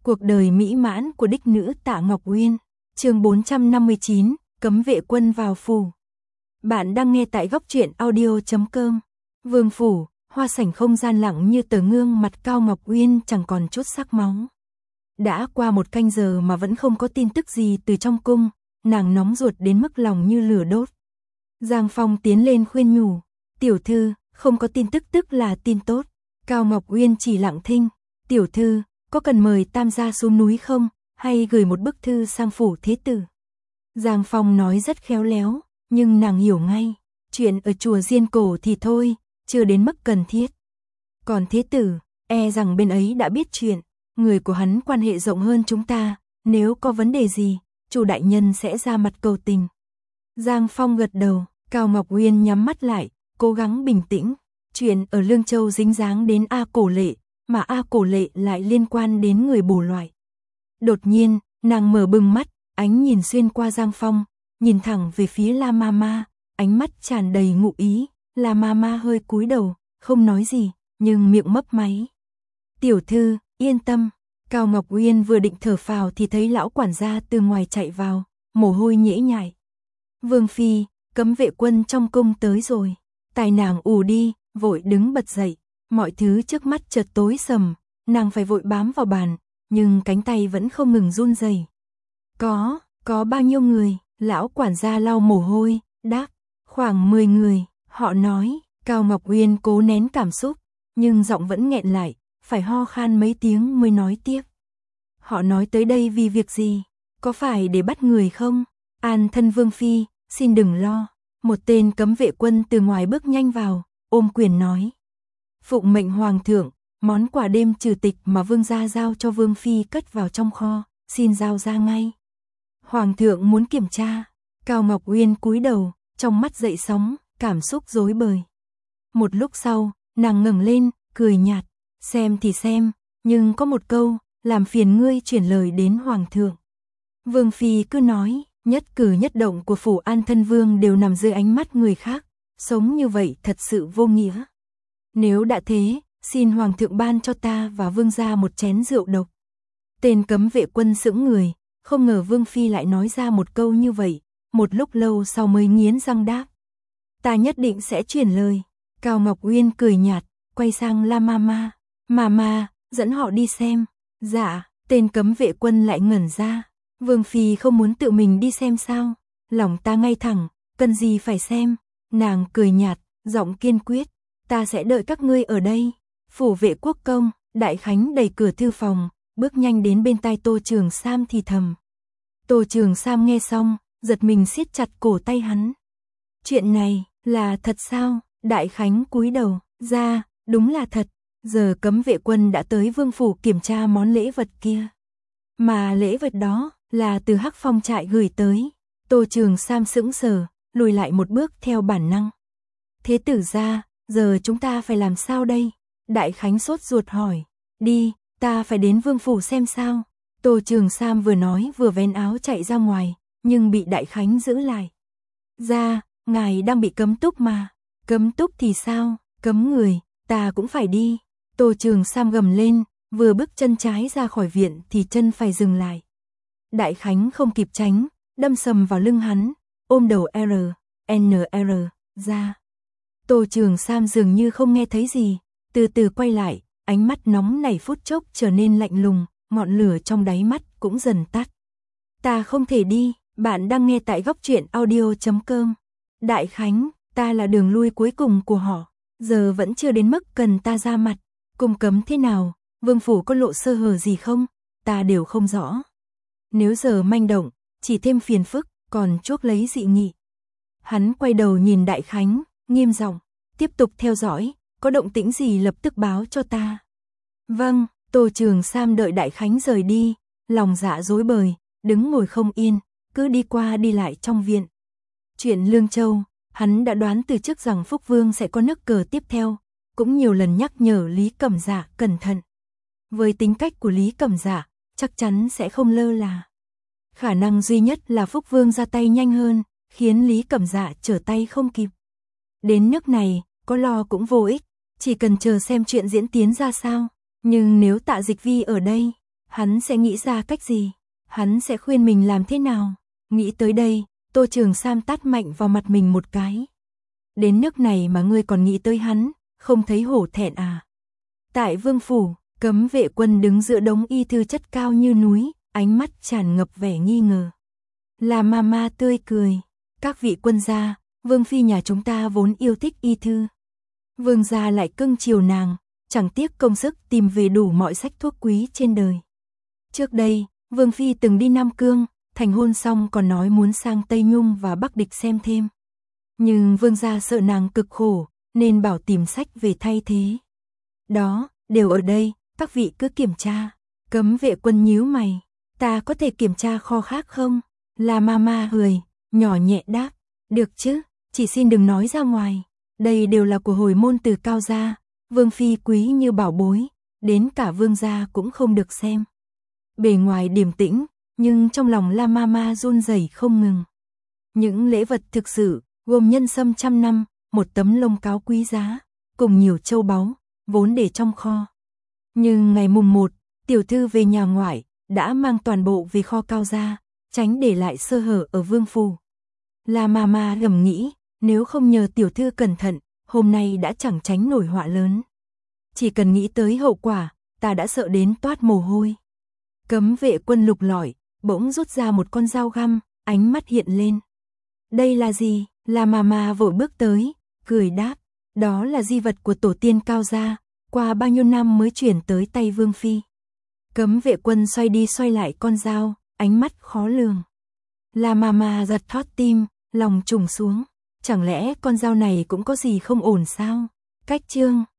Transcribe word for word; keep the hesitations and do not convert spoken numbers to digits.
Cuộc đời mỹ mãn của đích nữ Tạ Ngọc Uyên, chương bốn trăm năm mươi chín, cấm vệ quân vào phủ. Bạn đang nghe tại góc truyện audio chấm com. Vương phủ, hoa sảnh không gian lặng như tờ gương mặt Cao Ngọc Uyên chẳng còn chút sắc máu. Đã qua một canh giờ mà vẫn không có tin tức gì từ trong cung, nàng nóng ruột đến mức lòng như lửa đốt. Giang Phong tiến lên khuyên nhủ, tiểu thư, không có tin tức tức là tin tốt. Cao Ngọc Uyên chỉ lặng thinh, tiểu thư, có cần mời Tam gia xuống núi không, hay gửi một bức thư sang phủ thế tử? Giang Phong nói rất khéo léo, nhưng nàng hiểu ngay, chuyện ở chùa Diên Cổ thì thôi, chưa đến mức cần thiết. Còn thế tử, e rằng bên ấy đã biết chuyện, người của hắn quan hệ rộng hơn chúng ta, nếu có vấn đề gì, chủ đại nhân sẽ ra mặt cầu tình. Giang Phong gật đầu, Cao Ngọc Uyên nhắm mắt lại, cố gắng bình tĩnh. Chuyện ở Lương Châu dính dáng đến A Cổ Lệ, mà A Cổ Lệ lại liên quan đến người bổ loại. Đột nhiên, nàng mở bừng mắt, ánh nhìn xuyên qua Giang Phong, nhìn thẳng về phía La Mama, ánh mắt tràn đầy ngụ ý. La Mama hơi cúi đầu, không nói gì, nhưng miệng mấp máy. Tiểu thư, yên tâm. Cao Ngọc Uyên vừa định thở phào thì thấy lão quản gia từ ngoài chạy vào, mồ hôi nhễ nhại. Vương phi, cấm vệ quân trong cung tới rồi. Tai nàng ù đi, vội đứng bật dậy, mọi thứ trước mắt chợt tối sầm, nàng phải vội bám vào bàn, nhưng cánh tay vẫn không ngừng run rẩy. Có, có bao nhiêu người? Lão quản gia lau mồ hôi, đáp, khoảng mười người, họ nói. Cao Ngọc Uyên cố nén cảm xúc, nhưng giọng vẫn nghẹn lại, phải ho khan mấy tiếng mới nói tiếp. Họ nói tới đây vì việc gì? Có phải để bắt người không? An thân vương phi, xin đừng lo. Một tên cấm vệ quân từ ngoài bước nhanh vào, ôm quyền nói. Phụng mệnh hoàng thượng, món quà đêm trừ tịch mà vương gia giao cho vương phi cất vào trong kho, xin giao ra ngay. Hoàng thượng muốn kiểm tra. Cao Ngọc Uyên cúi đầu, trong mắt dậy sóng, cảm xúc rối bời. Một lúc sau, nàng ngẩng lên, cười nhạt, xem thì xem, nhưng có một câu, làm phiền ngươi chuyển lời đến hoàng thượng. Vương phi cứ nói, nhất cử nhất động của phủ An thân vương đều nằm dưới ánh mắt người khác, sống như vậy thật sự vô nghĩa. Nếu đã thế, xin hoàng thượng ban cho ta và vương gia một chén rượu độc. Tên cấm vệ quân sững người, không ngờ vương phi lại nói ra một câu như vậy, một lúc lâu sau mới nghiến răng đáp. Ta nhất định sẽ chuyển lời. Cao Ngọc Uyên cười nhạt, quay sang La Mama. Mama, dẫn họ đi xem. Dạ, tên cấm vệ quân lại ngẩn ra. Vương phi không muốn tự mình đi xem sao? Lòng ta ngay thẳng, cần gì phải xem? Nàng cười nhạt, giọng kiên quyết. Ta sẽ đợi các ngươi ở đây. Phủ vệ quốc công, Đại Khánh đẩy cửa thư phòng, bước nhanh đến bên tai Tô Trường Sam thì thầm. Tô Trường Sam nghe xong, giật mình siết chặt cổ tay hắn. Chuyện này, là thật sao? Đại Khánh cúi đầu, ra, đúng là thật. Giờ cấm vệ quân đã tới vương phủ kiểm tra món lễ vật kia. Mà lễ vật đó, là từ Hắc Phong trại gửi tới. Tô Trường Sam sững sờ, lùi lại một bước theo bản năng. Thế tử gia, giờ chúng ta phải làm sao đây? Đại Khánh sốt ruột hỏi. Đi, ta phải đến vương phủ xem sao. Tô Trường Sam vừa nói vừa vén áo chạy ra ngoài, nhưng bị Đại Khánh giữ lại. Ra, ngài đang bị cấm túc mà. Cấm túc thì sao? Cấm người, ta cũng phải đi. Tô Trường Sam gầm lên, vừa bước chân trái ra khỏi viện thì chân phải dừng lại. Đại Khánh không kịp tránh, đâm sầm vào lưng hắn, ôm đầu R, N R, ra. Tô Trường Sam dường như không nghe thấy gì, từ từ quay lại, ánh mắt nóng nảy phút chốc trở nên lạnh lùng, ngọn lửa trong đáy mắt cũng dần tắt. Ta không thể đi, bạn đang nghe tại góc truyện audio chấm com. Đại Khánh, ta là đường lui cuối cùng của họ, giờ vẫn chưa đến mức cần ta ra mặt. Cung cấm thế nào, vương phủ có lộ sơ hở gì không, ta đều không rõ. Nếu giờ manh động, chỉ thêm phiền phức, còn chuốc lấy dị nghị. Hắn quay đầu nhìn Đại Khánh, nghiêm giọng, tiếp tục theo dõi, có động tĩnh gì lập tức báo cho ta. Vâng, Tô Trường Sam đợi Đại Khánh rời đi, lòng dạ rối bời, đứng ngồi không yên, cứ đi qua đi lại trong viện. Chuyện Lương Châu, hắn đã đoán từ trước rằng Phúc Vương sẽ có nước cờ tiếp theo, cũng nhiều lần nhắc nhở Lý Cẩm Dạ cẩn thận. Với tính cách của Lý Cẩm Dạ, chắc chắn sẽ không lơ là. Khả năng duy nhất là Phúc Vương ra tay nhanh hơn, khiến Lý Cẩm Dạ trở tay không kịp. Đến nước này, có lo cũng vô ích, chỉ cần chờ xem chuyện diễn tiến ra sao. Nhưng nếu Tạ Dịch Vi ở đây, Hắn sẽ nghĩ ra cách gì? Hắn sẽ khuyên mình làm thế nào? Nghĩ tới đây, Tô Trường Sam tát mạnh vào mặt mình một cái. Đến nước này mà ngươi còn nghĩ tới hắn, không thấy hổ thẹn à? Tại vương phủ, Cấm Vệ Quân đứng giữa đống y thư chất cao như núi, ánh mắt tràn ngập vẻ nghi ngờ. La Mama tươi cười, các vị quân gia, vương phi nhà chúng ta vốn yêu thích y thư. Vương gia lại cưng chiều nàng, chẳng tiếc công sức tìm về đủ mọi sách thuốc quý trên đời. Trước đây, vương phi từng đi Nam Cương, thành hôn xong còn nói muốn sang Tây Nhung và Bắc Địch xem thêm. Nhưng vương gia sợ nàng cực khổ, nên bảo tìm sách về thay thế. Đó, đều ở đây, các vị cứ kiểm tra. Cấm Vệ Quân nhíu mày, ta có thể kiểm tra kho khác không? La Mama cười, nhỏ nhẹ đáp, được chứ, chỉ xin đừng nói ra ngoài. Đây đều là của hồi môn từ Cao gia, vương phi quý như bảo bối, đến cả vương gia cũng không được xem. Bề ngoài điềm tĩnh, nhưng trong lòng La Mama run rẩy không ngừng. Những lễ vật thực sự, gồm nhân sâm trăm năm, một tấm lông cáo quý giá, cùng nhiều châu báu, vốn để trong kho. Nhưng ngày mùng một, tiểu thư về nhà ngoại, đã mang toàn bộ về kho Cao gia, tránh để lại sơ hở ở vương phủ. La Mama gầm nghĩ, nếu không nhờ tiểu thư cẩn thận, hôm nay đã chẳng tránh nổi họa lớn. Chỉ cần nghĩ tới hậu quả, ta đã sợ đến toát mồ hôi. Cấm Vệ Quân lục lọi, bỗng rút ra một con dao găm, ánh mắt hiện lên. Đây là gì? La Mama vội bước tới, cười đáp, đó là di vật của tổ tiên Cao gia, qua bao nhiêu năm mới chuyển tới tay vương phi. Cấm Vệ Quân xoay đi xoay lại con dao, ánh mắt khó lường. La Mama giật thót tim, lòng trùng xuống. Chẳng lẽ con dao này cũng có gì không ổn sao? Cách chương